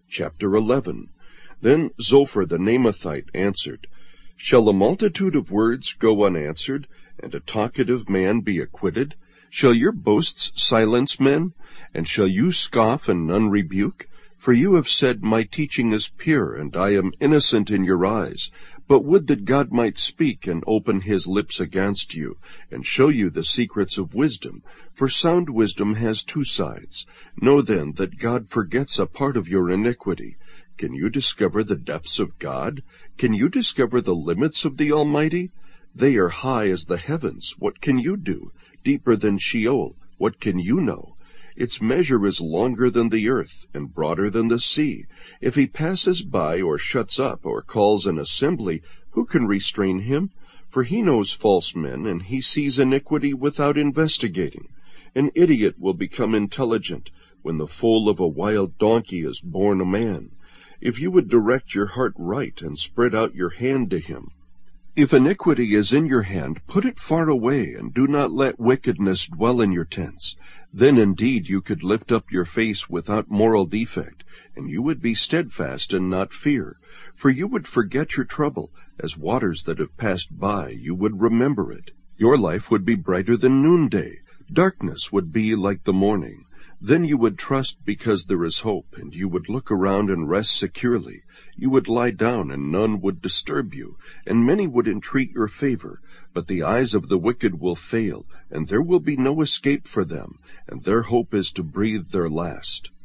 Chapter 11. Then Zophar the Naamathite answered, Shall a multitude of words go unanswered, and a talkative man be acquitted? Shall your boasts silence men? And shall you scoff and none rebuke? For you have said, My teaching is pure, and I am innocent in your eyes. But would that God might speak and open his lips against you, and show you the secrets of wisdom. For sound wisdom has two sides. Know then that God forgets a part of your iniquity. Can you discover the depths of God? Can you discover the limits of the Almighty? They are high as the heavens. What can you do? Deeper than Sheol. What can you know? Its measure is longer than the earth, and broader than the sea. If he passes by, or shuts up, or calls an assembly, who can restrain him? For he knows false men, and he sees iniquity without investigating. An idiot will become intelligent when the foal of a wild donkey is born a man. If you would direct your heart right, and spread out your hand to him. If iniquity is in your hand, put it far away, and do not let wickedness dwell in your tents. Then indeed you could lift up your face without moral defect, and you would be steadfast and not fear. For you would forget your trouble, as waters that have passed by, you would remember it. Your life would be brighter than noonday. Darkness would be like the morning. Then you would trust because there is hope, and you would look around and rest securely. You would lie down, and none would disturb you, and many would entreat your favor. But the eyes of the wicked will fail, and there will be no escape for them, and their hope is to breathe their last.